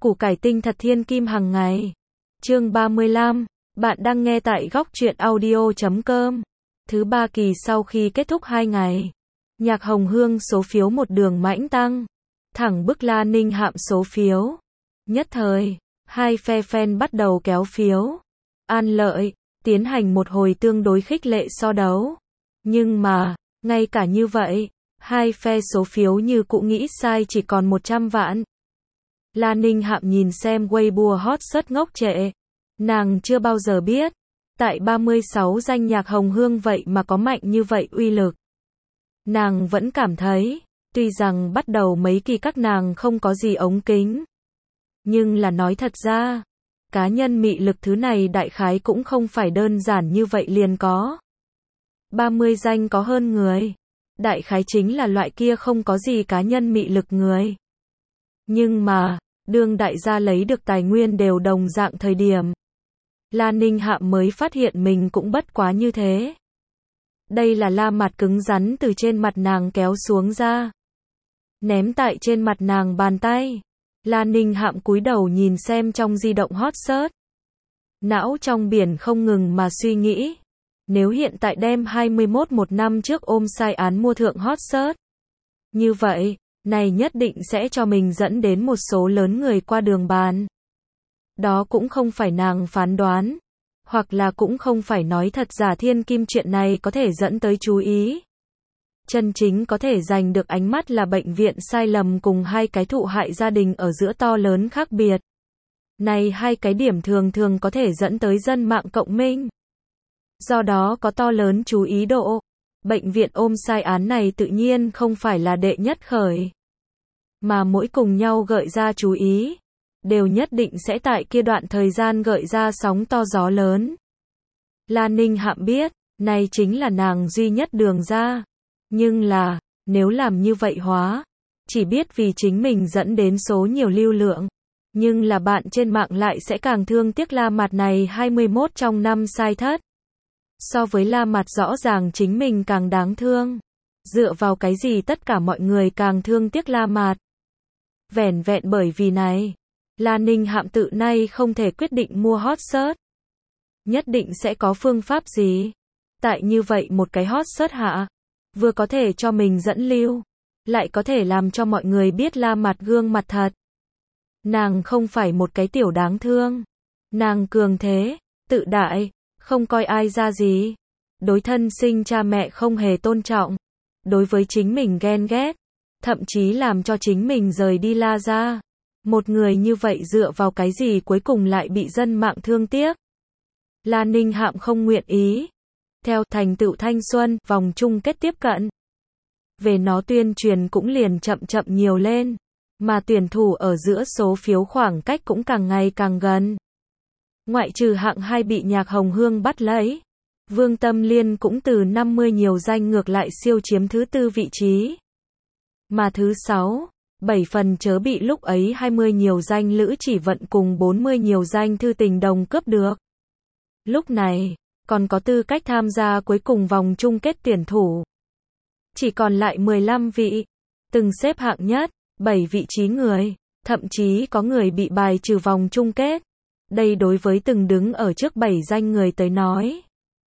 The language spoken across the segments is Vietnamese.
Củ cải tinh thật thiên kim hàng ngày. Chương 35. Bạn đang nghe tại góc truyện audio.com. Thứ ba kỳ sau khi kết thúc 2 ngày. Nhạc Hồng Hương số phiếu một đường mãnh tăng. Thẳng bức La Ninh Hạm số phiếu. Nhất thời, hai phe fan bắt đầu kéo phiếu. An lợi, tiến hành một hồi tương đối khích lệ so đấu. Nhưng mà, ngay cả như vậy, hai phe số phiếu như cũ nghĩ sai chỉ còn 100 vạn. La Ninh Hạm nhìn xem Weibo hot search ngốc trệ. Nàng chưa bao giờ biết, tại 36 danh Nhạc Hồng Hương vậy mà có mạnh như vậy uy lực. Nàng vẫn cảm thấy, tuy rằng bắt đầu mấy kỳ các nàng không có gì ống kính. Nhưng là nói thật ra, cá nhân mị lực thứ này đại khái cũng không phải đơn giản như vậy liền có. 30 danh có hơn người. Đại khái chính là loại kia không có gì cá nhân mị lực người. Nhưng mà, đương đại gia lấy được tài nguyên đều đồng dạng thời điểm. La Ninh Hạm mới phát hiện mình cũng bất quá như thế. Đây là la mặt cứng rắn từ trên mặt nàng kéo xuống ra. Ném tại trên mặt nàng bàn tay. La Ninh Hạm cúi đầu nhìn xem trong di động hot search. Não trong biển không ngừng mà suy nghĩ. Nếu hiện tại đem 21 một năm trước ôm sai án mua thượng hot search. Như vậy, này nhất định sẽ cho mình dẫn đến một số lớn người qua đường bàn. Đó cũng không phải nàng phán đoán. Hoặc là cũng không phải nói thật giả thiên kim chuyện này có thể dẫn tới chú ý. Chân chính có thể giành được ánh mắt là bệnh viện sai lầm cùng hai cái thụ hại gia đình ở giữa to lớn khác biệt. Này hai cái điểm thường thường có thể dẫn tới dân mạng cộng minh. Do đó có to lớn chú ý độ. Bệnh viện ôm sai án này tự nhiên không phải là đệ nhất khởi. Mà mỗi cùng nhau gợi ra chú ý. Đều nhất định sẽ tại kia đoạn thời gian gợi ra sóng to gió lớn. La Ninh Hạm biết, này chính là nàng duy nhất đường ra. Nhưng là, nếu làm như vậy hóa, chỉ biết vì chính mình dẫn đến số nhiều lưu lượng. Nhưng là bạn trên mạng lại sẽ càng thương tiếc la mặt này 21 trong năm sai thất. So với la mặt rõ ràng chính mình càng đáng thương. Dựa vào cái gì tất cả mọi người càng thương tiếc la mặt. Vẻn vẹn bởi vì này. La Ninh Hạm tự nay không thể quyết định mua hot search. Nhất định sẽ có phương pháp gì. Tại như vậy một cái hot search hạ. Vừa có thể cho mình dẫn lưu. Lại có thể làm cho mọi người biết la mặt gương mặt thật. Nàng không phải một cái tiểu đáng thương. Nàng cường thế, tự đại, không coi ai ra gì. Đối thân sinh cha mẹ không hề tôn trọng. Đối với chính mình ghen ghét. Thậm chí làm cho chính mình rời đi la ra. Một người như vậy dựa vào cái gì cuối cùng lại bị dân mạng thương tiếc. La Ninh Hạm không nguyện ý. Theo thành tựu thanh xuân, vòng chung kết tiếp cận. Về nó tuyên truyền cũng liền chậm chậm nhiều lên. Mà tuyển thủ ở giữa số phiếu khoảng cách cũng càng ngày càng gần. Ngoại trừ hạng 2 bị Nhạc Hồng Hương bắt lấy. Vương Tâm Liên cũng từ 50 nhiều danh ngược lại siêu chiếm thứ 4 vị trí. Mà thứ 6. 7 phần chớ bị lúc ấy 20 nhiều danh Lữ Chỉ Vận cùng 40 nhiều danh Thư Tình Đồng cướp được. Lúc này, còn có tư cách tham gia cuối cùng vòng chung kết tuyển thủ. Chỉ còn lại 15 vị. Từng xếp hạng nhất, 7 vị trí người. Thậm chí có người bị bài trừ vòng chung kết. Đây đối với từng đứng ở trước 7 danh người tới nói.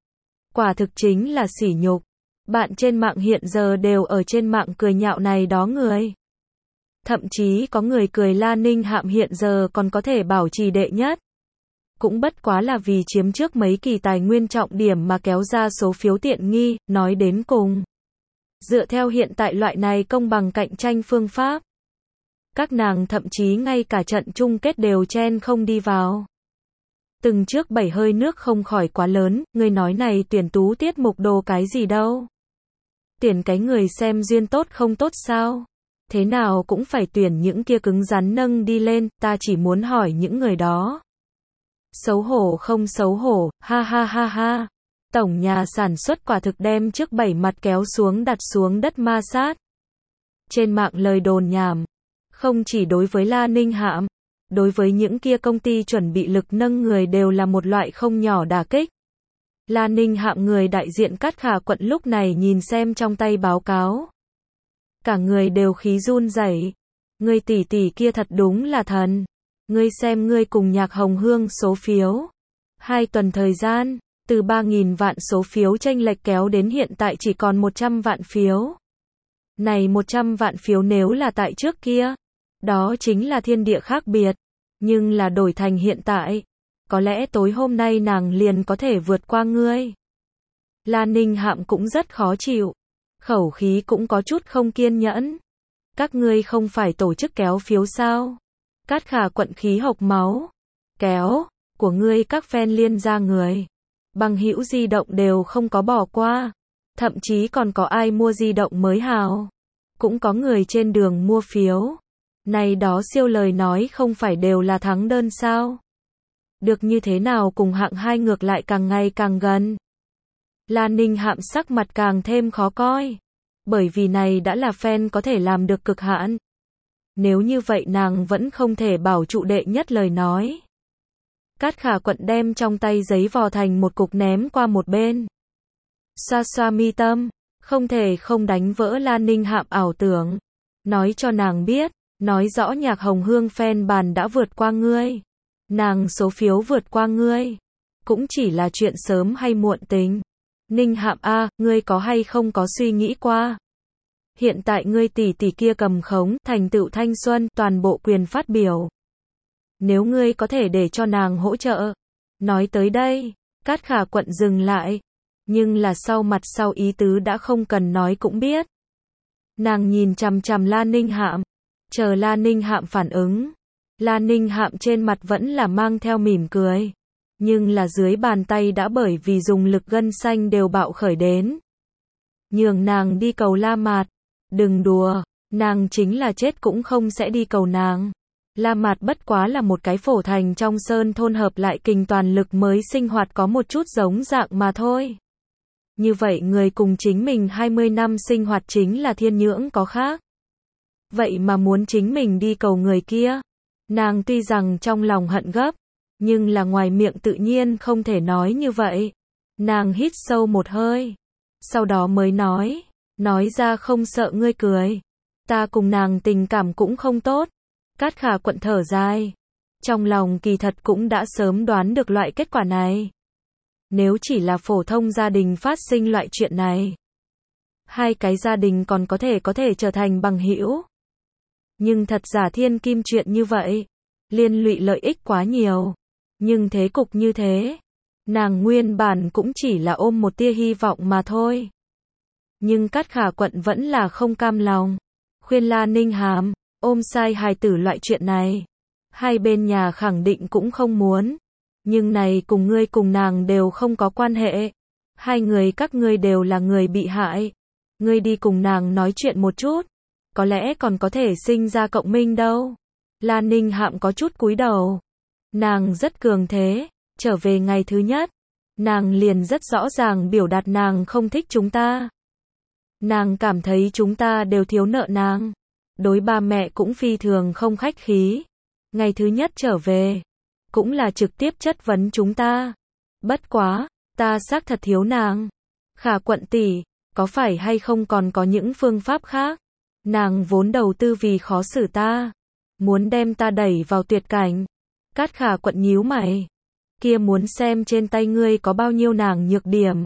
Quả thực chính là sỉ nhục. Bạn trên mạng hiện giờ đều ở trên mạng cười nhạo này đó người. Thậm chí có người cười La Ninh Hạm hiện giờ còn có thể bảo trì đệ nhất. Cũng bất quá là vì chiếm trước mấy kỳ tài nguyên trọng điểm mà kéo ra số phiếu tiện nghi, nói đến cùng. Dựa theo hiện tại loại này công bằng cạnh tranh phương pháp. Các nàng thậm chí ngay cả trận chung kết đều chen không đi vào. Từng trước 7 hơi nước không khỏi quá lớn, người nói này tuyển tú tiết mục đồ cái gì đâu. Tuyển cái người xem duyên tốt không tốt sao? Thế nào cũng phải tuyển những kia cứng rắn nâng đi lên, ta chỉ muốn hỏi những người đó. Xấu hổ không xấu hổ, ha ha ha ha. Tổng nhà sản xuất quả thực đem trước 7 mặt kéo xuống đặt xuống đất ma sát. Trên mạng lời đồn nhảm. Không chỉ đối với La Ninh Hạm. Đối với những kia công ty chuẩn bị lực nâng người đều là một loại không nhỏ đả kích. La Ninh Hạm người đại diện Cát Khả quận lúc này nhìn xem trong tay báo cáo. Cả người đều khí run rẩy. Người tỷ tỷ kia thật đúng là thần. Ngươi xem ngươi cùng Nhạc Hồng Hương số phiếu. 2 tuần thời gian, từ 3.000 vạn số phiếu chênh lệch kéo đến hiện tại chỉ còn 100 vạn phiếu. Này 100 vạn phiếu nếu là tại trước kia, đó chính là thiên địa khác biệt. Nhưng là đổi thành hiện tại, có lẽ tối hôm nay nàng liền có thể vượt qua ngươi. La Ninh Hạm cũng rất khó chịu, khẩu khí cũng có chút không kiên nhẫn. Các ngươi không phải tổ chức kéo phiếu sao? Cát Khả Quận khí hộc máu. Kéo, của ngươi các fan liên ra người. Bằng hữu di động đều không có bỏ qua. Thậm chí còn có ai mua di động mới hào. Cũng có người trên đường mua phiếu. Này đó siêu lời nói không phải đều là thắng đơn sao? Được như thế nào cùng hạng 2 ngược lại càng ngày càng gần. La Ninh Hạm sắc mặt càng thêm khó coi. Bởi vì này đã là fan có thể làm được cực hạn. Nếu như vậy nàng vẫn không thể bảo trụ đệ nhất lời nói. Cát Khả Quận đem trong tay giấy vò thành một cục ném qua một bên. Xoa xoa mi tâm, không thể không đánh vỡ La Ninh Hạm ảo tưởng. Nói cho nàng biết, nói rõ Nhạc Hồng Hương fan bàn đã vượt qua ngươi. Nàng số phiếu vượt qua ngươi. Cũng chỉ là chuyện sớm hay muộn tính. Ninh Hạm a, ngươi có hay không có suy nghĩ qua? Hiện tại ngươi tỷ tỷ kia cầm khống, thành tựu thanh xuân, toàn bộ quyền phát biểu. Nếu ngươi có thể để cho nàng hỗ trợ. Nói tới đây, Cát Khả Quận dừng lại. Nhưng là sau ý tứ đã không cần nói cũng biết. Nàng nhìn chằm chằm La Ninh Hạm. Chờ La Ninh Hạm phản ứng. La Ninh Hạm trên mặt vẫn là mang theo mỉm cười. Nhưng là dưới bàn tay đã bởi vì dùng lực gân xanh đều bạo khởi đến. Nhường nàng đi cầu La Mạt. Đừng đùa, nàng chính là chết cũng không sẽ đi cầu nàng. La Mạt bất quá là một cái phổ thành trong sơn thôn hợp lại kình toàn lực mới sinh hoạt có một chút giống dạng mà thôi. Như vậy người cùng chính mình 20 năm sinh hoạt chính là thiên nhưỡng có khác. Vậy mà muốn chính mình đi cầu người kia. Nàng tuy rằng trong lòng hận gấp, nhưng là ngoài miệng tự nhiên không thể nói như vậy. Nàng hít sâu một hơi. Sau đó mới nói ra không sợ ngươi cười. Ta cùng nàng tình cảm cũng không tốt. Cát Khả Quận thở dài. Trong lòng kỳ thật cũng đã sớm đoán được loại kết quả này. Nếu chỉ là phổ thông gia đình phát sinh loại chuyện này. Hai cái gia đình còn có thể trở thành bằng hữu. Nhưng thật giả thiên kim chuyện như vậy. Liên lụy lợi ích quá nhiều. Nhưng thế cục như thế. Nàng nguyên bản cũng chỉ là ôm một tia hy vọng mà thôi. Nhưng Cát Khả Quận vẫn là không cam lòng. Khuyên La Ninh Hàm, ôm sai hài tử loại chuyện này. Hai bên nhà khẳng định cũng không muốn. Nhưng này cùng ngươi cùng nàng đều không có quan hệ. Hai người các ngươi đều là người bị hại. Ngươi đi cùng nàng nói chuyện một chút. Có lẽ còn có thể sinh ra cộng minh đâu. La Ninh Hạm có chút cúi đầu. Nàng rất cường thế. Trở về ngày thứ nhất. Nàng liền rất rõ ràng biểu đạt nàng không thích chúng ta. Nàng cảm thấy chúng ta đều thiếu nợ nàng. Đối ba mẹ cũng phi thường không khách khí. Ngày thứ nhất trở về. Cũng là trực tiếp chất vấn chúng ta. Bất quá, ta xác thật thiếu nàng. Khả Quận tỷ, có phải hay không còn có những phương pháp khác? Nàng vốn đầu tư vì khó xử ta. Muốn đem ta đẩy vào tuyệt cảnh. Cát Khả Quận nhíu mày. Kia muốn xem trên tay ngươi có bao nhiêu nàng nhược điểm.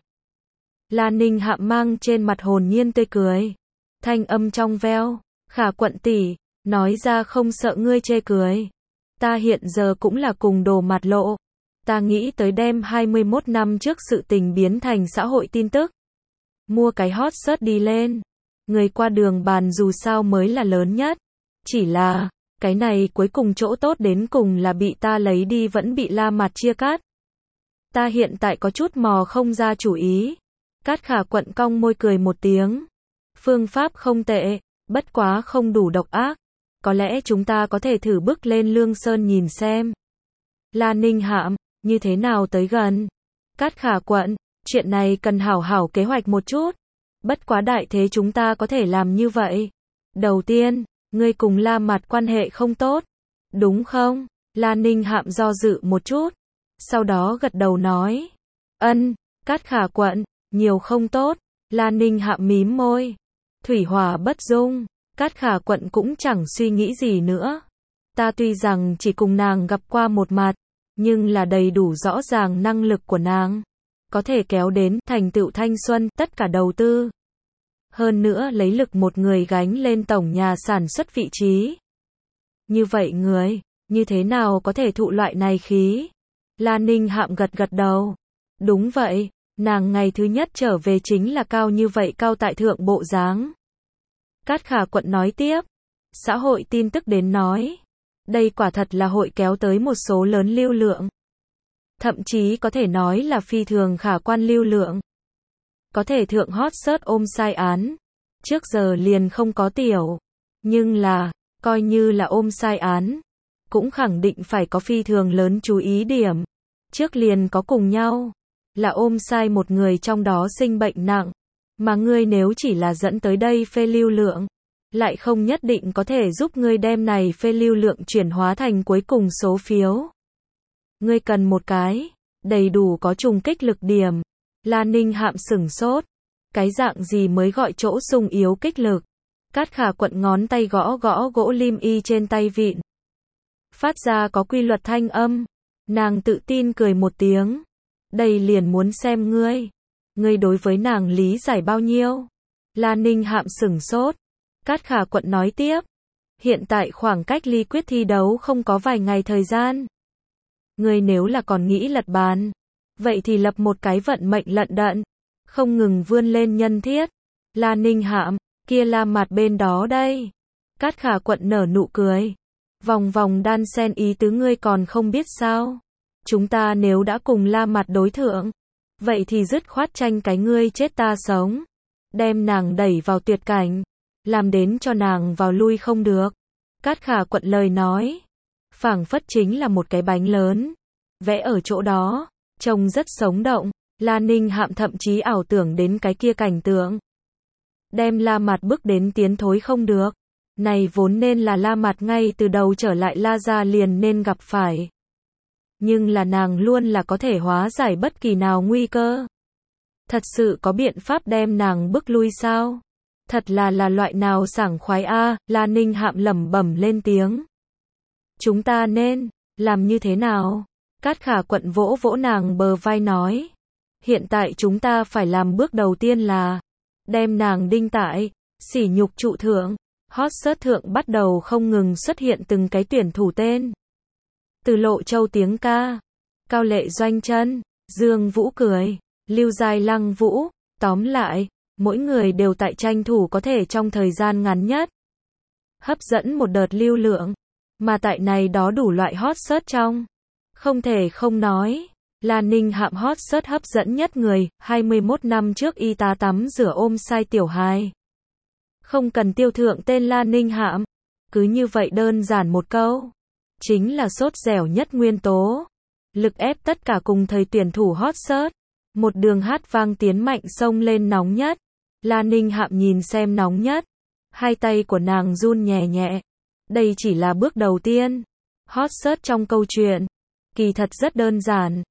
La Ninh Hạm mang trên mặt hồn nhiên tươi cười. Thanh âm trong veo. Khả Quận tỷ, nói ra không sợ ngươi chê cười. Ta hiện giờ cũng là cùng đồ mặt lộ. Ta nghĩ tới đem 21 năm trước sự tình biến thành xã hội tin tức. Mua cái hot search đi lên. Người qua đường bàn dù sao mới là lớn nhất. Chỉ là, cái này cuối cùng chỗ tốt đến cùng là bị ta lấy đi vẫn bị La Mạt chia cắt. Ta hiện tại có chút mò không ra chủ ý. Cát Khả Quận cong môi cười một tiếng. Phương pháp không tệ, bất quá không đủ độc ác. Có lẽ chúng ta có thể thử bước lên Lương Sơn nhìn xem. La Ninh Hạm, như thế nào tới gần? Cát Khả Quận, chuyện này cần hảo hảo kế hoạch một chút. Bất quá đại thế chúng ta có thể làm như vậy. Đầu tiên, ngươi cùng La Mạt quan hệ không tốt. Đúng không? La Ninh Hạm do dự một chút. Sau đó gật đầu nói. Ân, Cát Khả Quận, nhiều không tốt. La Ninh Hạm mím môi. Thủy hỏa bất dung. Cát Khả Quận cũng chẳng suy nghĩ gì nữa. Ta tuy rằng chỉ cùng nàng gặp qua một mặt, nhưng là đầy đủ rõ ràng năng lực của nàng. Có thể kéo đến, thành tựu thanh xuân, tất cả đầu tư. Hơn nữa lấy lực một người gánh lên tổng nhà sản xuất vị trí. Như vậy người, như thế nào có thể thụ loại này khí? Lan Ninh Hạm gật gật đầu. Đúng vậy, nàng ngày thứ nhất trở về chính là cao như vậy, cao tại thượng bộ dáng. Cát Khả Quận nói tiếp. Xã hội tin tức đến nói. Đây quả thật là hội kéo tới một số lớn lưu lượng. Thậm chí có thể nói là phi thường khả quan lưu lượng. Có thể thượng hot search ôm sai án. Trước giờ liền không có tiểu. Nhưng là, coi như là ôm sai án. Cũng khẳng định phải có phi thường lớn chú ý điểm. Trước liền có cùng nhau. Là ôm sai một người trong đó sinh bệnh nặng. Mà ngươi nếu chỉ là dẫn tới đây phê lưu lượng. Lại không nhất định có thể giúp ngươi đem này phê lưu lượng chuyển hóa thành cuối cùng số phiếu. Ngươi cần một cái, đầy đủ có trùng kích lực điểm. Lan Ninh Hạm sửng sốt. Cái dạng gì mới gọi chỗ sung yếu kích lực? Cát Khả Quận ngón tay gõ gõ gỗ lim y trên tay vịn. Phát ra có quy luật thanh âm. Nàng tự tin cười một tiếng. Đây liền muốn xem ngươi. Ngươi đối với nàng lý giải bao nhiêu? Lan Ninh Hạm sửng sốt. Cát Khả Quận nói tiếp. Hiện tại khoảng cách ly quyết thi đấu không có vài ngày thời gian. Ngươi nếu là còn nghĩ lật bàn, vậy thì lập một cái vận mệnh lận đận, không ngừng vươn lên nhân thiết. Lan Ninh Hạm, kia La Mặt bên đó đây. Cát Khả Quận nở nụ cười. Vòng vòng đan sen ý tứ ngươi còn không biết sao? Chúng ta nếu đã cùng La Mặt đối thượng, vậy thì dứt khoát tranh cái ngươi chết ta sống. Đem nàng đẩy vào tuyệt cảnh, làm đến cho nàng vào lui không được. Cát Khả Quận lời nói, phảng phất chính là một cái bánh lớn, vẽ ở chỗ đó, trông rất sống động. Lan Ninh Hạm thậm chí ảo tưởng đến cái kia cảnh tượng. Đem La Mặt bước đến tiến thối không được. Này vốn nên là La Mặt ngay từ đầu trở lại La gia liền nên gặp phải. Nhưng là nàng luôn là có thể hóa giải bất kỳ nào nguy cơ. Thật sự có biện pháp đem nàng bước lui sao? Thật là loại nào sảng khoái a. Lan Ninh Hạm lẩm bẩm lên tiếng. Chúng ta nên làm như thế nào? Cát Khả Quận vỗ vỗ nàng bờ vai nói. Hiện tại chúng ta phải làm bước đầu tiên là đem nàng đinh tại sỉ nhục trụ thượng. Hot search thượng bắt đầu không ngừng xuất hiện từng cái tuyển thủ tên. Từ Lộ Châu tiếng ca, Cao Lệ Doanh Chân, Dương Vũ cười, Lưu Giai Lăng Vũ. Tóm lại, mỗi người đều tại tranh thủ có thể trong thời gian ngắn nhất hấp dẫn một đợt lưu lượng. Mà tại này đó đủ loại hot search trong, không thể không nói, Lan Ninh Hạm hot search hấp dẫn nhất người. 21 năm trước y tá tắm rửa ôm sai tiểu hài. Không cần tiêu thượng tên Lan Ninh Hạm. Cứ như vậy đơn giản một câu. Chính là sốt dẻo nhất nguyên tố. Lực ép tất cả cùng thời tuyển thủ hot search. Một đường hát vang tiến mạnh xông lên nóng nhất. Lan Ninh Hạm nhìn xem nóng nhất. Hai tay của nàng run nhẹ nhẹ. Đây chỉ là bước đầu tiên. Hot search trong câu chuyện. Kỳ thật rất đơn giản.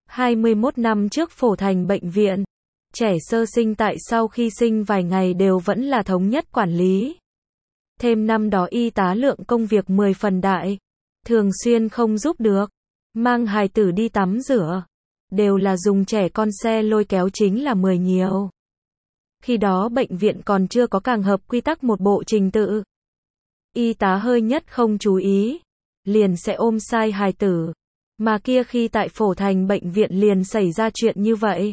21 năm trước Phổ Thành bệnh viện. Trẻ sơ sinh tại sau khi sinh vài ngày đều vẫn là thống nhất quản lý. Thêm năm đó y tá lượng công việc 10 phần đại. Thường xuyên không giúp được. Mang hài tử đi tắm rửa. Đều là dùng trẻ con xe lôi kéo chính là 10 nhiều. Khi đó bệnh viện còn chưa có càng hợp quy tắc một bộ trình tự. Y tá hơi nhất không chú ý. Liền sẽ ôm sai hài tử. Mà kia khi tại Phổ Thành bệnh viện liền xảy ra chuyện như vậy.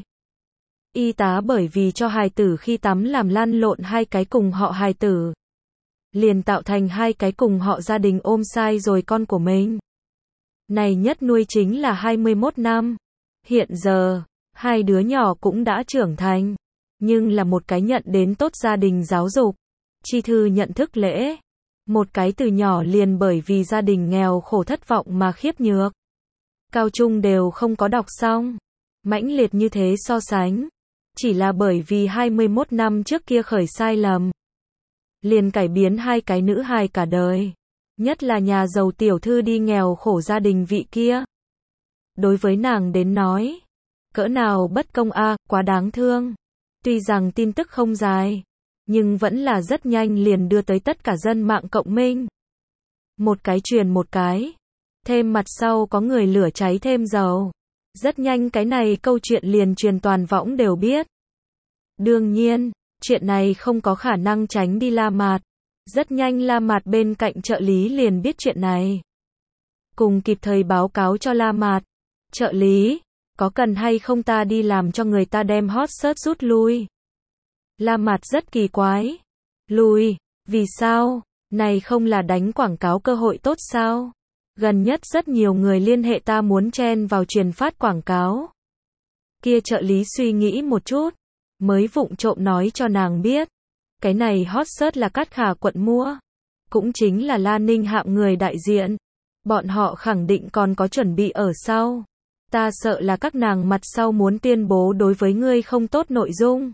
Y tá bởi vì cho hài tử khi tắm làm lăn lộn hai cái cùng họ hài tử. Liền tạo thành hai cái cùng họ gia đình ôm sai rồi con của mình. Này nhất nuôi chính là 21 năm. Hiện giờ, hai đứa nhỏ cũng đã trưởng thành. Nhưng là một cái nhận đến tốt gia đình giáo dục. Chi thư nhận thức lễ. Một cái từ nhỏ liền bởi vì gia đình nghèo khổ thất vọng mà khiếp nhược. Cao trung đều không có đọc xong. Mãnh liệt như thế so sánh. Chỉ là bởi vì 21 năm trước kia khởi sai lầm. Liền cải biến hai cái nữ hài cả đời. Nhất là nhà giàu tiểu thư đi nghèo khổ gia đình vị kia. Đối với nàng đến nói. Cỡ nào bất công a, quá đáng thương. Tuy rằng tin tức không dài. Nhưng vẫn là rất nhanh liền đưa tới tất cả dân mạng cộng minh. Một cái truyền một cái. Thêm mặt sau có người lửa cháy thêm dầu. Rất nhanh cái này câu chuyện liền truyền toàn võng đều biết. Đương nhiên, chuyện này không có khả năng tránh đi La Mạt. Rất nhanh La Mạt bên cạnh trợ lý liền biết chuyện này. Cùng kịp thời báo cáo cho La Mạt. Trợ lý, có cần hay không ta đi làm cho người ta đem hot search rút lui? La Mạt rất kỳ quái. Lui, vì sao? Này không là đánh quảng cáo cơ hội tốt sao? Gần nhất rất nhiều người liên hệ ta muốn chen vào truyền phát quảng cáo. Kia trợ lý suy nghĩ một chút, mới vụng trộm nói cho nàng biết. Cái này hot search là Cát Khả quận mua. Cũng chính là La Ninh Hạm người đại diện. Bọn họ khẳng định còn có chuẩn bị ở sau. Ta sợ là các nàng mặt sau muốn tuyên bố đối với ngươi không tốt nội dung.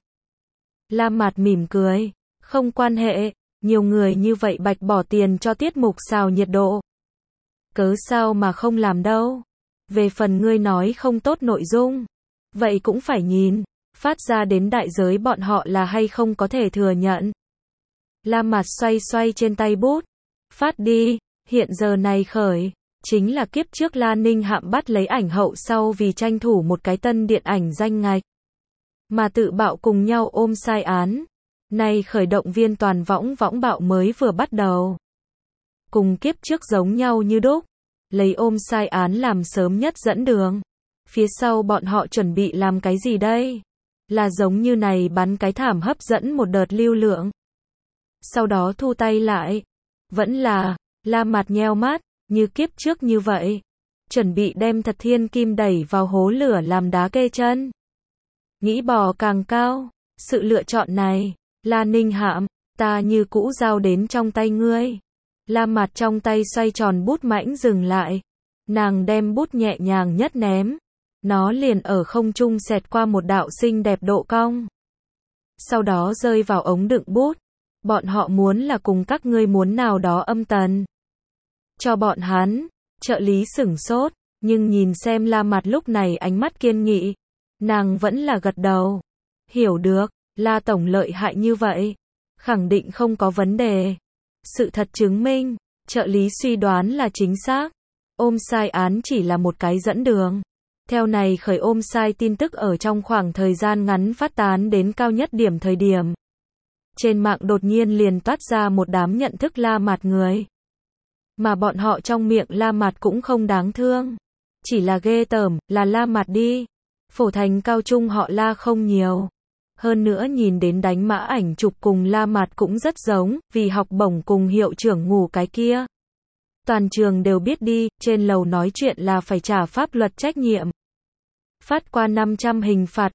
La Mạt mỉm cười. Không quan hệ, nhiều người như vậy bạch bỏ tiền cho tiết mục xào nhiệt độ. Cớ sao mà không làm đâu. Về phần ngươi nói không tốt nội dung. Vậy cũng phải nhìn, phát ra đến đại giới bọn họ là hay không có thể thừa nhận. La Mạt xoay xoay trên tay bút. Phát đi, hiện giờ này khởi. Chính là kiếp trước La Ninh Hạm bắt lấy ảnh hậu sau vì tranh thủ một cái tân điện ảnh danh ngạch. Mà tự bạo cùng nhau ôm sai án. Nay khởi động viên toàn võng bạo mới vừa bắt đầu. Cùng kiếp trước giống nhau như đúc. Lấy ôm sai án làm sớm nhất dẫn đường. Phía sau bọn họ chuẩn bị làm cái gì đây? Là giống như này bắn cái thảm hấp dẫn một đợt lưu lượng. Sau đó thu tay lại. Vẫn là, La Mạt nheo mắt, như kiếp trước như vậy. Chuẩn bị đem Thật Thiên Kim đẩy vào hố lửa làm đá kê chân. Nghĩ bò càng cao. Sự lựa chọn này, La Ninh Hạm, ta như cũ giao đến trong tay ngươi. La Mạt trong tay xoay tròn bút mãnh dừng lại. Nàng đem bút nhẹ nhàng nhất ném. Nó liền ở không trung xẹt qua một đạo xinh đẹp độ cong. Sau đó rơi vào ống đựng bút. Bọn họ muốn là cùng các ngươi muốn nào đó âm tần. Cho bọn hắn, trợ lý sửng sốt, nhưng nhìn xem La Mạt lúc này ánh mắt kiên nghị. Nàng vẫn là gật đầu. Hiểu được, La Tổng lợi hại như vậy. Khẳng định không có vấn đề. Sự thật chứng minh, trợ lý suy đoán là chính xác. Ôm sai án chỉ là một cái dẫn đường. Theo này khởi ôm sai tin tức ở trong khoảng thời gian ngắn phát tán đến cao nhất điểm thời điểm. Trên mạng đột nhiên liền toát ra một đám nhận thức La Mạt người. Mà bọn họ trong miệng La Mạt cũng không đáng thương. Chỉ là ghê tởm, là La Mạt đi. Phổ thành cao trung họ La không nhiều. Hơn nữa nhìn đến đánh mã ảnh chụp cùng La Mạt cũng rất giống, vì học bổng cùng hiệu trưởng ngủ cái kia. Toàn trường đều biết đi, trên lầu nói chuyện là phải trả pháp luật trách nhiệm. Phát qua 500 hình phạt,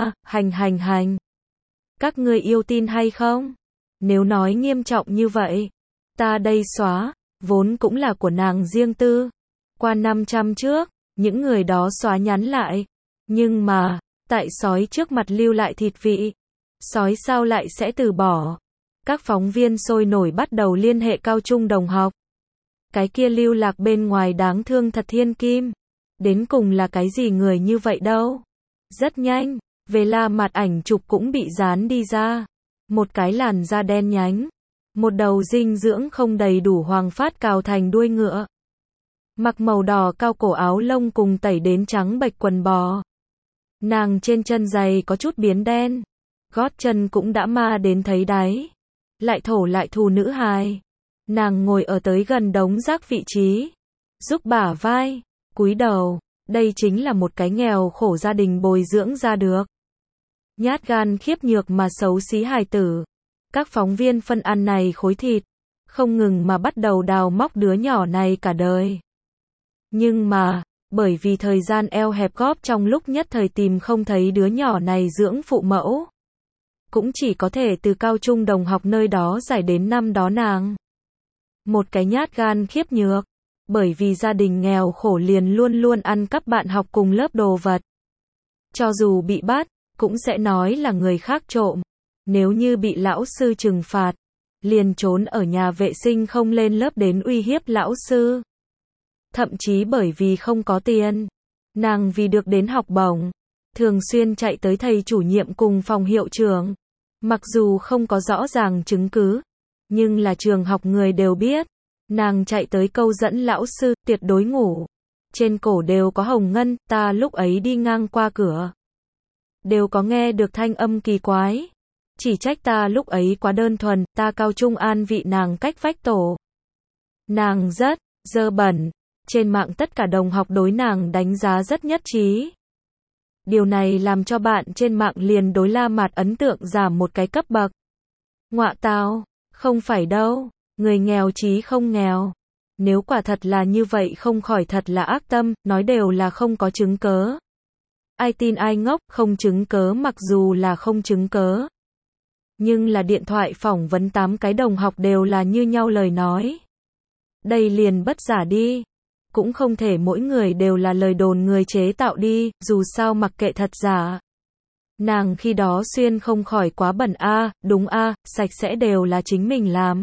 hành. Các ngươi yêu tin hay không? Nếu nói nghiêm trọng như vậy, ta đây xóa, vốn cũng là của nàng riêng tư. Qua 500 trước, những người đó xóa nhắn lại. Nhưng mà, tại sói trước mặt lưu lại thịt vị. Sói sao lại sẽ từ bỏ? Các phóng viên sôi nổi bắt đầu liên hệ cao trung đồng học. Cái kia lưu lạc bên ngoài đáng thương Thật Thiên Kim. Đến cùng là cái gì người như vậy đâu? Rất nhanh, về La Mạt ảnh chụp cũng bị dán đi ra. Một cái làn da đen nhánh. Một đầu dinh dưỡng không đầy đủ hoàng phát cào thành đuôi ngựa. Mặc màu đỏ cao cổ áo lông cùng tẩy đến trắng bệch quần bò. Nàng trên chân giày có chút biến đen. Gót chân cũng đã ma đến thấy đáy. Lại thổ lại thù nữ hài. Nàng ngồi ở tới gần đống rác vị trí. Giúp bả vai, cúi đầu. Đây chính là một cái nghèo khổ gia đình bồi dưỡng ra được. Nhát gan khiếp nhược mà xấu xí hài tử. Các phóng viên phân ăn này khối thịt. Không ngừng mà bắt đầu đào móc đứa nhỏ này cả đời. Nhưng mà, bởi vì thời gian eo hẹp góp trong lúc nhất thời tìm không thấy đứa nhỏ này dưỡng phụ mẫu. Cũng chỉ có thể từ cao trung đồng học nơi đó giải đến năm đó nàng. Một cái nhát gan khiếp nhược. Bởi vì gia đình nghèo khổ liền luôn luôn ăn cắp bạn học cùng lớp đồ vật. Cho dù bị bắt, cũng sẽ nói là người khác trộm. Nếu như bị lão sư trừng phạt, liền trốn ở nhà vệ sinh không lên lớp đến uy hiếp lão sư. Thậm chí bởi vì không có tiền, nàng vì được đến học bổng, thường xuyên chạy tới thầy chủ nhiệm cùng phòng hiệu trưởng. Mặc dù không có rõ ràng chứng cứ, nhưng là trường học người đều biết, Nàng chạy tới câu dẫn lão sư, tuyệt đối ngủ. Trên cổ đều có hồng ngân, ta lúc ấy đi ngang qua cửa. Đều có nghe được thanh âm kỳ quái. Chỉ trách ta lúc ấy quá đơn thuần, ta cao trung an vị nàng cách vách tổ. Nàng rất dơ bẩn. Trên mạng tất cả đồng học đối nàng đánh giá rất nhất trí. Điều này làm cho bạn trên mạng liền đối La Mạt ấn tượng giảm một cái cấp bậc. Ngọa tào, không phải đâu, người nghèo chí không nghèo. Nếu quả thật là như vậy không khỏi thật là ác tâm, nói đều là không có chứng cớ. Ai tin ai ngốc, không chứng cớ mặc dù là không chứng cớ. Nhưng là điện thoại phỏng vấn 8 cái đồng học đều là như nhau lời nói. Đây liền bất giả đi. Cũng không thể mỗi người đều là lời đồn người chế tạo đi, dù sao mặc kệ thật giả. Nàng khi đó xuyên không khỏi quá bẩn a, đúng a, sạch sẽ đều là chính mình làm.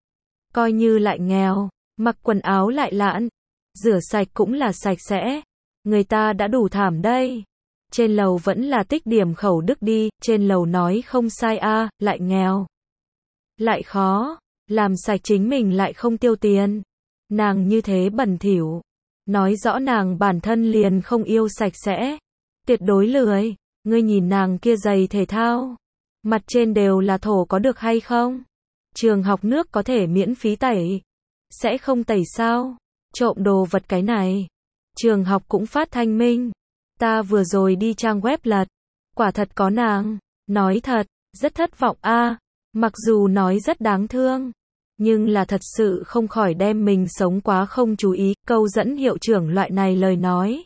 Coi như lại nghèo, mặc quần áo lại lãn, rửa sạch cũng là sạch sẽ. Người ta đã đủ thảm đây. Trên lầu vẫn là tích điểm khẩu đức đi, trên lầu nói không sai a, lại nghèo. Lại khó, làm sạch chính mình lại không tiêu tiền. Nàng như thế bẩn thỉu, nói rõ nàng bản thân liền không yêu sạch sẽ. Tuyệt đối lười, ngươi nhìn nàng kia giày thể thao, mặt trên đều là thổ có được hay không? Trường học nước có thể miễn phí tẩy, sẽ không tẩy sao? Trộm đồ vật cái này, trường học cũng phát thanh minh. Ta vừa rồi đi trang web lật, quả thật có nàng, nói thật, rất thất vọng a. Mặc dù nói rất đáng thương, nhưng là thật sự không khỏi đem mình sống quá không chú ý, câu dẫn hiệu trưởng loại này lời nói.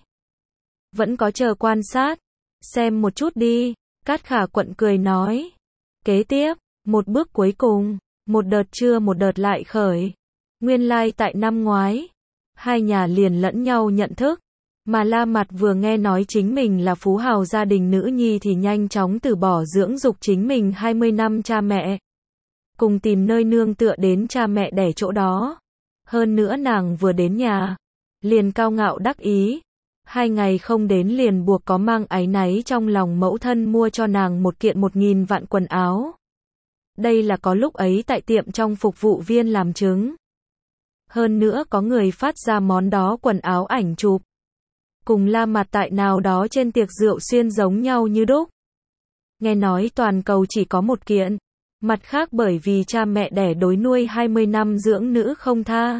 Vẫn có chờ quan sát, xem một chút đi, Cát Khả Quận cười nói. Kế tiếp, một bước cuối cùng, một đợt chưa một đợt lại khởi. Nguyên lai tại năm ngoái, hai nhà liền lẫn nhau nhận thức, mà La Mạt vừa nghe nói chính mình là phú hào gia đình nữ nhi thì nhanh chóng từ bỏ dưỡng dục chính mình 20 năm cha mẹ. Cùng tìm nơi nương tựa đến cha mẹ đẻ chỗ đó. Hơn nữa nàng vừa đến nhà, liền cao ngạo đắc ý. 2 ngày không đến liền buộc có mang áy náy trong lòng mẫu thân mua cho nàng một kiện 1.000 vạn quần áo. Đây là có lúc ấy tại tiệm trong phục vụ viên làm chứng. Hơn nữa có người phát ra món đó quần áo ảnh chụp. Cùng La Mạt tại nào đó trên tiệc rượu xuyên giống nhau như đúc. Nghe nói toàn cầu chỉ có một kiện. Mặt khác bởi vì cha mẹ đẻ đối nuôi 20 năm dưỡng nữ không tha.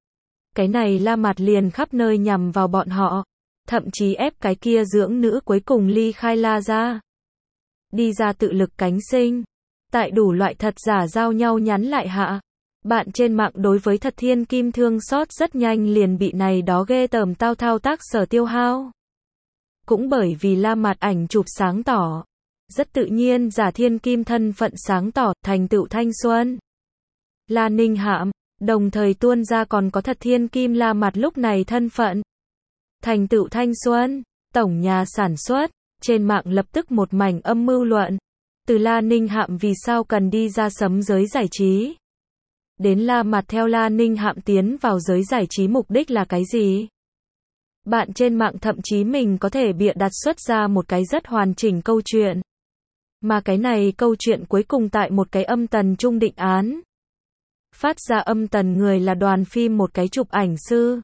Cái này La Mạt liền khắp nơi nhằm vào bọn họ. Thậm chí ép cái kia dưỡng nữ cuối cùng ly khai La ra. Đi ra tự lực cánh sinh. Tại đủ loại thật giả giao nhau nhắn lại hạ. Bạn trên mạng đối với Thật Thiên Kim thương xót rất nhanh liền bị này đó ghê tởm tao thao tác sở tiêu hao. Cũng bởi vì La Mạt ảnh chụp sáng tỏ. Rất tự nhiên giả thiên kim thân phận sáng tỏ, thành tựu thanh xuân. La Ninh Hạm, đồng thời tuôn ra còn có Thật Thiên Kim La Mạt lúc này thân phận. Thành tựu thanh xuân, tổng nhà sản xuất, trên mạng lập tức một mảnh âm mưu luận. Từ La Ninh Hạm vì sao cần đi ra sấm giới giải trí. Đến La Mạt theo La Ninh Hạm tiến vào giới giải trí mục đích là cái gì? Bạn trên mạng thậm chí mình có thể bịa đặt xuất ra một cái rất hoàn chỉnh câu chuyện. Mà cái này câu chuyện cuối cùng tại một cái âm tần trung định án. Phát ra âm tần người là đoàn phim một cái chụp ảnh sư.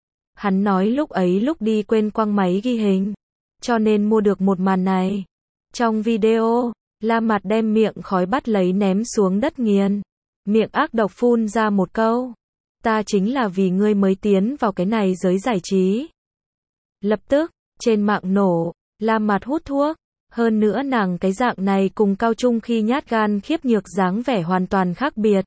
Hắn nói lúc ấy lúc đi quên quăng máy ghi hình. Cho nên mua được một màn này. Trong video, La Mạt đem miệng khói bắt lấy ném xuống đất nghiền. Miệng ác độc phun ra một câu. Ta chính là vì ngươi mới tiến vào cái này giới giải trí. Lập tức, trên mạng nổ, La Mạt hút thuốc. Hơn nữa nàng cái dạng này cùng cao trung khi nhát gan khiếp nhược dáng vẻ hoàn toàn khác biệt.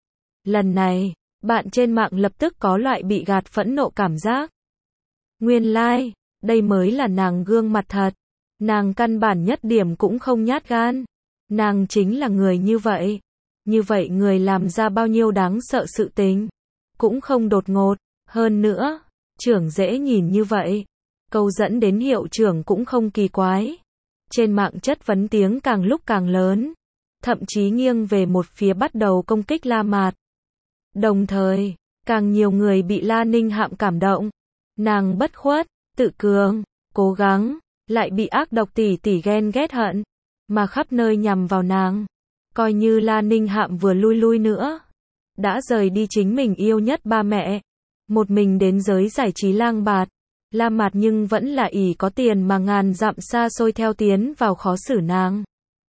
Lần này, bạn trên mạng lập tức có loại bị gạt phẫn nộ cảm giác. Nguyên lai, đây mới là nàng gương mặt thật. Nàng căn bản nhất điểm cũng không nhát gan. Nàng chính là người như vậy. Như vậy người làm ra bao nhiêu đáng sợ sự tình. Cũng không đột ngột. Hơn nữa, trưởng dễ nhìn như vậy. Câu dẫn đến hiệu trưởng cũng không kỳ quái. Trên mạng chất vấn tiếng càng lúc càng lớn. Thậm chí nghiêng về một phía bắt đầu công kích La Mạt. Đồng thời, càng nhiều người bị La Ninh Hạm cảm động. Nàng bất khuất, tự cường, cố gắng, lại bị ác độc tỉ tỉ ghen ghét hận. Mà khắp nơi nhằm vào nàng. Coi như La Ninh Hạm vừa lui nữa. đã rời đi chính mình yêu nhất ba mẹ, một mình đến giới giải trí lang bạt. La Mạt nhưng vẫn là ỷ có tiền mà ngàn dặm xa xôi theo tiến vào khó xử nàng.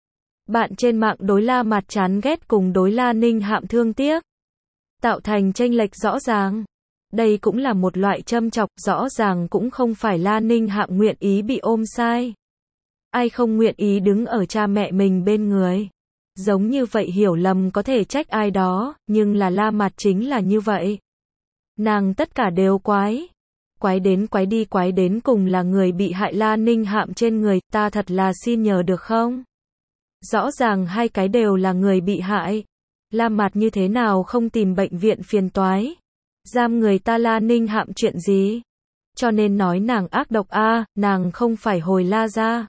Bạn trên mạng đối La Mạt chán ghét cùng đối La Ninh Hạm thương tiếc, tạo thành chênh lệch rõ ràng. Đây cũng là một loại châm chọc, rõ ràng cũng không phải La Ninh Hạm nguyện ý bị ôm sai. Ai không nguyện ý đứng ở cha mẹ mình bên người. Giống như vậy hiểu lầm có thể trách ai đó, nhưng là La Mạt chính là như vậy. Nàng tất cả đều quái. Quái đến quái đi quái đến cùng là người bị hại La Ninh Hạm trên người, ta thật là xin nhờ được không? Rõ ràng hai cái đều là người bị hại. La Mạt như thế nào không tìm bệnh viện phiền toái? Giam người ta La Ninh Hạm chuyện gì? Cho nên nói nàng ác độc a, nàng không phải hồi La ra.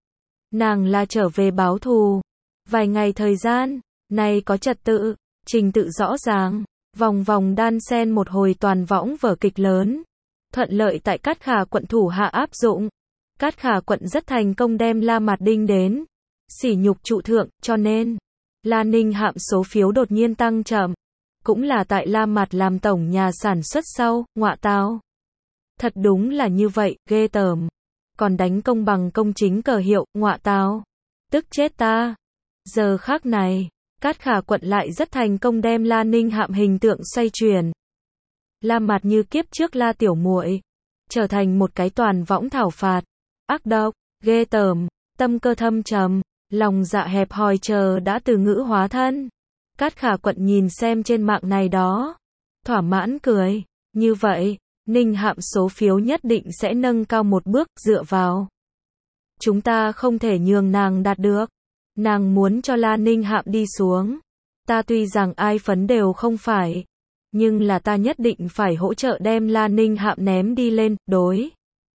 Nàng là trở về báo thù. Vài ngày thời gian, này có trật tự, trình tự rõ ràng, vòng vòng đan xen một hồi toàn võng vở kịch lớn. Thuận lợi tại Cát Khả quận thủ hạ áp dụng. Cát Khả quận rất thành công đem La Mạt đinh đến. Sỉ nhục trụ thượng, cho nên La Ninh Hạm số phiếu đột nhiên tăng chậm. Cũng là tại La Mạt làm tổng nhà sản xuất sau, ngọa tào. Thật đúng là như vậy, ghê tởm. Còn đánh công bằng công chính cờ hiệu, ngọa tào. Tức chết ta. Giờ khác này, Cát Khả quận lại rất thành công đem La Ninh Hạm hình tượng xoay chuyển. La Mạt như kiếp trước La tiểu muội, trở thành một cái toàn võng thảo phạt, ác độc, ghê tởm, tâm cơ thâm trầm, lòng dạ hẹp hòi chờ đã từ ngữ hóa thân. Cát Khả quận nhìn xem trên mạng này đó, thỏa mãn cười, như vậy, Ninh Hạm số phiếu nhất định sẽ nâng cao một bước, dựa vào. Chúng ta không thể nhường nàng đạt được. Nàng muốn cho La Ninh Hạm đi xuống. Ta tuy rằng ai phấn đều không phải, nhưng là ta nhất định phải hỗ trợ đem La Ninh Hạm ném đi lên, đối.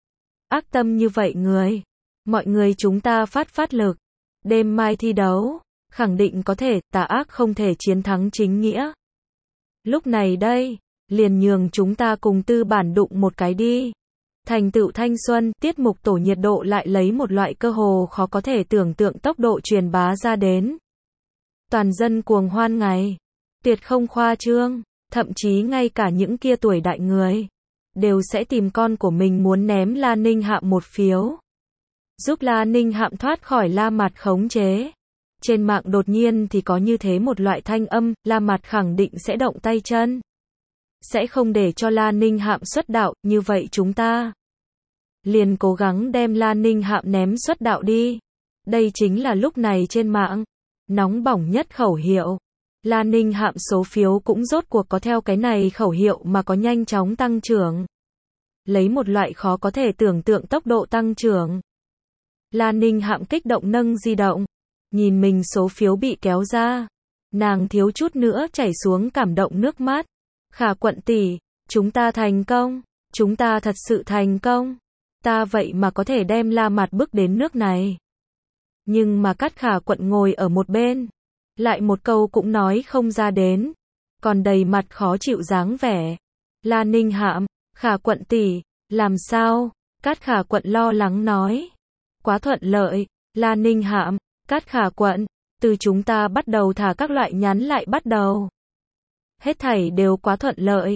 Ác tâm như vậy người. Mọi người chúng ta phát lực. Đêm mai thi đấu, khẳng định có thể, tà ác không thể chiến thắng chính nghĩa. Lúc này đây, liền nhường chúng ta cùng tư bản đụng một cái đi. Thành tựu thanh xuân, tiết mục tổ nhiệt độ lại lấy một loại cơ hồ khó có thể tưởng tượng tốc độ truyền bá ra đến. Toàn dân cuồng hoan ngày. Tuyệt không khoa trương, thậm chí ngay cả những kia tuổi đại người đều sẽ tìm con của mình muốn ném La Ninh Hạm một phiếu. Giúp La Ninh Hạm thoát khỏi La Mạt khống chế. Trên mạng đột nhiên thì có như thế một loại thanh âm, La Mạt khẳng định sẽ động tay chân. Sẽ không để cho La Ninh Hạm xuất đạo, như vậy chúng ta liền cố gắng đem La Ninh Hạm ném xuất đạo đi. Đây chính là lúc này trên mạng nóng bỏng nhất khẩu hiệu. La Ninh Hạm số phiếu cũng rốt cuộc có theo cái này khẩu hiệu mà có nhanh chóng tăng trưởng. Lấy một loại khó có thể tưởng tượng tốc độ tăng trưởng. La Ninh Hạm kích động nâng di động, nhìn mình số phiếu bị kéo ra, nàng thiếu chút nữa chảy xuống cảm động nước mắt. Khả quận tỷ, chúng ta thành công, chúng ta thật sự thành công. Ta vậy mà có thể đem La Mạt bước đến nước này. Nhưng mà Cát Khả quận ngồi ở một bên, lại một câu cũng nói không ra đến, còn đầy mặt khó chịu dáng vẻ. La Ninh Hạm, Khả quận tỷ, làm sao? Cát Khả quận lo lắng nói. Quá thuận lợi, La Ninh Hạm, Cát Khả quận, từ chúng ta bắt đầu thả các loại nhắn lại bắt đầu. Hết thảy đều quá thuận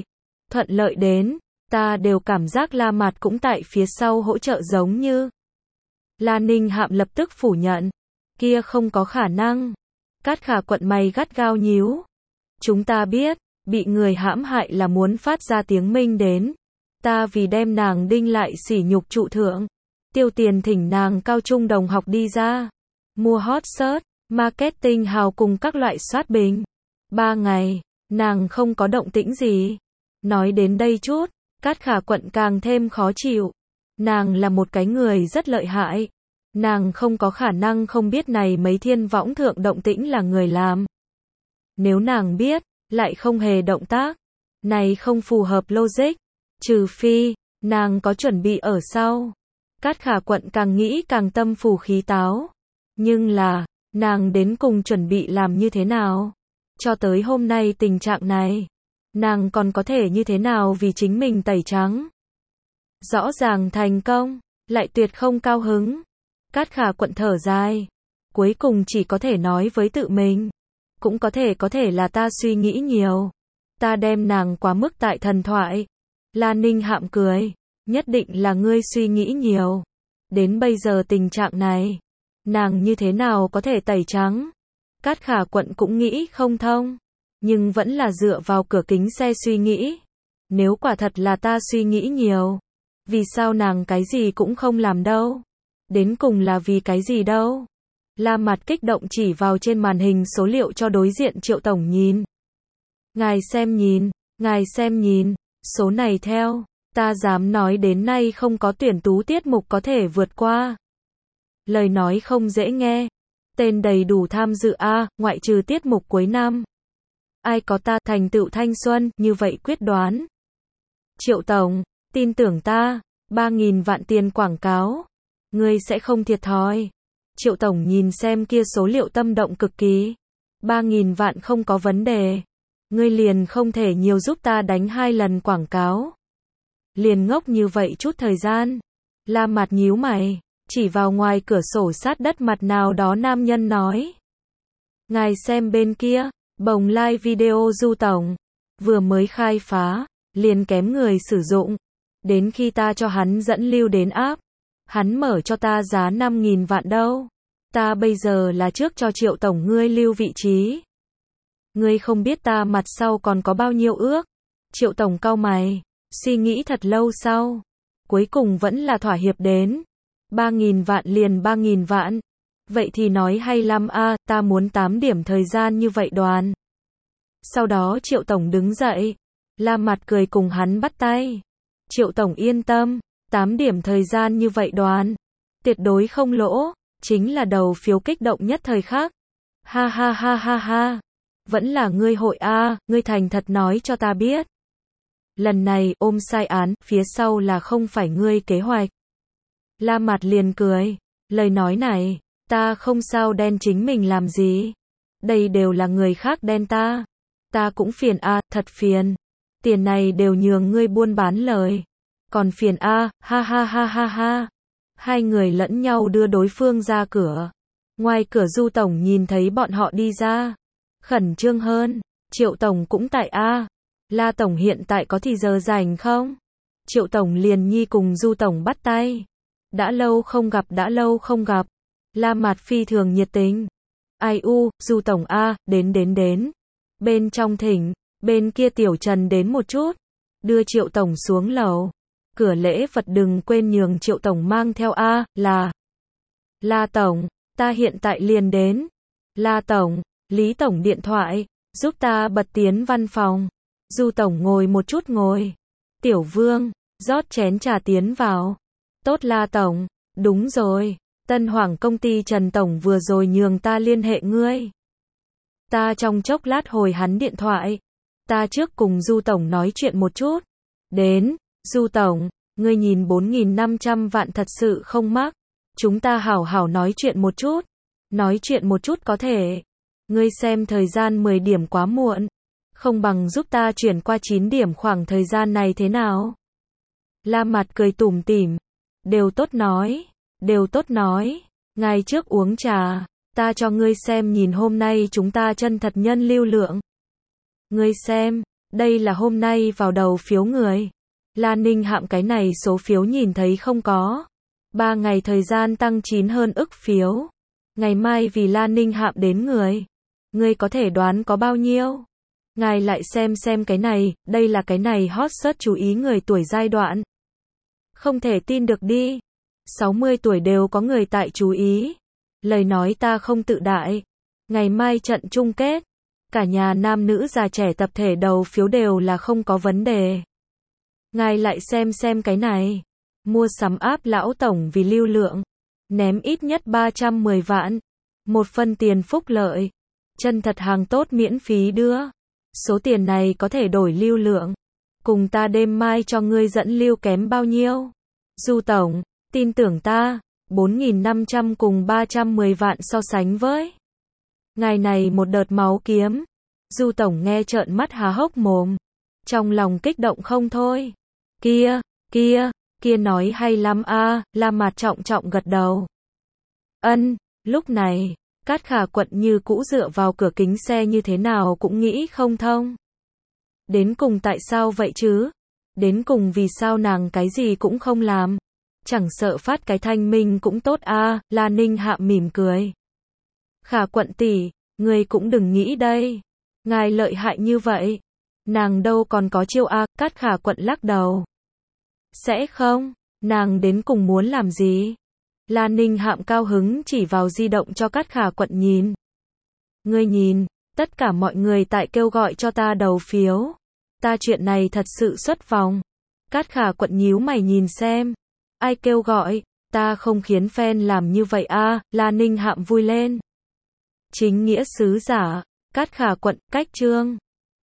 lợi đến, ta đều cảm giác La Mạt cũng tại phía sau hỗ trợ giống như. La Ninh Hạm lập tức phủ nhận, kia không có khả năng. Cát Khả quận mày gắt gao nhíu. Chúng ta biết, bị người hãm hại là muốn phát ra tiếng minh đến. Ta vì đem nàng đinh lại sỉ nhục trụ thượng. Tiêu tiền thỉnh nàng cao trung đồng học đi ra. Mua hot search, marketing hào cùng các loại soát bình. 3 ngày, nàng không có động tĩnh gì. Nói đến đây chút, Cát Khả quận càng thêm khó chịu. Nàng là một cái người rất lợi hại. Nàng không có khả năng không biết này mấy thiên võng thượng động tĩnh là người làm. Nếu nàng biết, lại không hề động tác. Này không phù hợp logic. Trừ phi, nàng có chuẩn bị ở sau. Cát Khả quận càng nghĩ càng tâm phù khí táo. Nhưng là, nàng đến cùng chuẩn bị làm như thế nào? Cho tới hôm nay tình trạng này, nàng còn có thể như thế nào vì chính mình tẩy trắng? Rõ ràng thành công, lại tuyệt không cao hứng. Cát Khả quận thở dài, cuối cùng chỉ có thể nói với tự mình, cũng có thể là ta suy nghĩ nhiều. Ta đem nàng quá mức tại thần thoại. La Ninh Hạm cười. Nhất định là ngươi suy nghĩ nhiều. Đến bây giờ tình trạng này, nàng như thế nào có thể tẩy trắng? Cát Khả Quận cũng nghĩ không thông. Nhưng vẫn là dựa vào cửa kính xe suy nghĩ. Nếu quả thật là ta suy nghĩ nhiều, vì sao nàng cái gì cũng không làm đâu? Đến cùng là vì cái gì đâu? La Mặt kích động chỉ vào trên màn hình số liệu cho đối diện Triệu Tổng nhìn. Ngài xem nhìn, số này theo, ta dám nói đến nay không có tuyển tú tiết mục có thể vượt qua. Lời nói không dễ nghe, tên đầy đủ tham dự a, ngoại trừ tiết mục cuối năm. Ai có ta thành tựu thanh xuân như vậy quyết đoán. Triệu Tổng, tin tưởng ta, 3.000 vạn tiền quảng cáo, ngươi sẽ không thiệt thòi. Triệu Tổng nhìn xem kia số liệu tâm động cực kỳ. 3.000 vạn không có vấn đề. Ngươi liền không thể nhiều giúp ta đánh 2 lần quảng cáo. Liền ngốc như vậy chút thời gian. La Mặt nhíu mày, chỉ vào ngoài cửa sổ sát đất mặt nào đó nam nhân nói. Ngài xem bên kia, bồng live video Du Tổng. Vừa mới khai phá, liền kém người sử dụng. Đến khi ta cho hắn dẫn lưu đến app, hắn mở cho ta giá 5.000 vạn đâu. Ta bây giờ là trước cho Triệu Tổng ngươi lưu vị trí. Ngươi không biết ta mặt sau còn có bao nhiêu ước. Triệu Tổng cau mày, suy nghĩ thật lâu sau. Cuối cùng vẫn là thỏa hiệp đến. 3.000 vạn liền 3.000 vạn. Vậy thì nói hay lắm a, ta muốn 8 điểm thời gian như vậy đoàn. Sau đó Triệu Tổng đứng dậy. La Mặt cười cùng hắn bắt tay. Triệu Tổng yên tâm, 8 điểm thời gian như vậy đoàn. Tuyệt đối không lỗ, chính là đầu phiếu kích động nhất thời khắc. Ha ha ha ha ha. Vẫn là ngươi hội a, ngươi thành thật nói cho ta biết. Lần này ôm sai án, phía sau là không phải ngươi kế hoạch. La Mặt liền cười, lời nói này, ta không sao đen chính mình làm gì. Đây đều là người khác đen ta. Ta cũng phiền a, thật phiền. Tiền này đều nhường ngươi buôn bán lời. Còn phiền a, ha ha ha ha ha. Hai người lẫn nhau đưa đối phương ra cửa. Ngoài cửa Du Tổng nhìn thấy bọn họ đi ra. Khẩn trương hơn, Triệu Tổng cũng tại a. La Tổng hiện tại có thì giờ rảnh không? Triệu Tổng liền nhi cùng Du Tổng bắt tay. Đã lâu không gặp. La Mặt phi thường nhiệt tình. Ai u, Du Tổng a, đến. Bên trong thỉnh, bên kia Tiểu Trần đến một chút. Đưa Triệu Tổng xuống lầu. Cửa lễ vật đừng quên nhường Triệu Tổng mang theo a, là. La Tổng, ta hiện tại liền đến. La Tổng, Lý Tổng điện thoại, giúp ta bật tiến văn phòng. Du Tổng ngồi một chút ngồi. Tiểu Vương, rót chén trà tiến vào. Tốt La Tổng, đúng rồi. Tân Hoàng công ty Trần Tổng vừa rồi nhường ta liên hệ ngươi. Ta trong chốc lát hồi hắn điện thoại. Ta trước cùng Du Tổng nói chuyện một chút. Đến, Du Tổng, ngươi nhìn 4.500 vạn thật sự không mắc. Chúng ta hảo hảo nói chuyện một chút. Nói chuyện một chút có thể. Ngươi xem thời gian 10 điểm quá muộn. Không bằng giúp ta chuyển qua 9 điểm khoảng thời gian này thế nào? La Mặt cười tủm tỉm. Đều tốt nói. Ngày trước uống trà. Ta cho ngươi xem nhìn hôm nay chúng ta chân thật nhân lưu lượng. Ngươi xem, đây là hôm nay vào đầu phiếu người. La Ninh Hạm cái này số phiếu nhìn thấy không có. 3 ngày thời gian tăng 9 hơn ức phiếu. Ngày mai vì La Ninh Hạm đến người. Ngươi có thể đoán có bao nhiêu? Ngài lại xem cái này, đây là cái này hot search chú ý người tuổi giai đoạn. Không thể tin được đi. 60 tuổi đều có người tại chú ý. Lời nói ta không tự đại. Ngày mai trận chung kết. Cả nhà nam nữ già trẻ tập thể đầu phiếu đều là không có vấn đề. Ngài lại xem cái này. Mua sắm app lão tổng vì lưu lượng. Ném ít nhất 310 vạn. Một phần tiền phúc lợi. Chân thật hàng tốt miễn phí đưa. Số tiền này có thể đổi lưu lượng. Cùng ta đêm mai cho ngươi dẫn lưu kém bao nhiêu? Du Tổng, tin tưởng ta. 4.500 cùng 310 vạn so sánh với. Ngày này một đợt máu kiếm. Du Tổng nghe trợn mắt há hốc mồm. Trong lòng kích động không thôi. Kia nói hay lắm a, La Mặt trọng gật đầu. Lúc này, Cát Khả Quận như cũ dựa vào cửa kính xe như thế nào cũng nghĩ không thông. Đến cùng tại sao vậy chứ? Đến cùng vì sao nàng cái gì cũng không làm? Chẳng sợ phát cái thanh minh cũng tốt a. La Ninh Hạm mỉm cười. Khả Quận tỷ, người cũng đừng nghĩ đây. Ngài lợi hại như vậy. Nàng đâu còn có chiêu a. Cát Khả Quận lắc đầu. Sẽ không, nàng đến cùng muốn làm gì? La Ninh Hạm cao hứng chỉ vào di động cho Cát Khả Quận nhìn. Ngươi nhìn, tất cả mọi người tại kêu gọi cho ta đầu phiếu. Ta chuyện này thật sự xuất vòng. Cát Khả Quận nhíu mày nhìn xem. Ai kêu gọi, ta không khiến fan làm như vậy a. La Ninh Hạm vui lên. Chính nghĩa sứ giả, Cát Khả Quận, cách chương.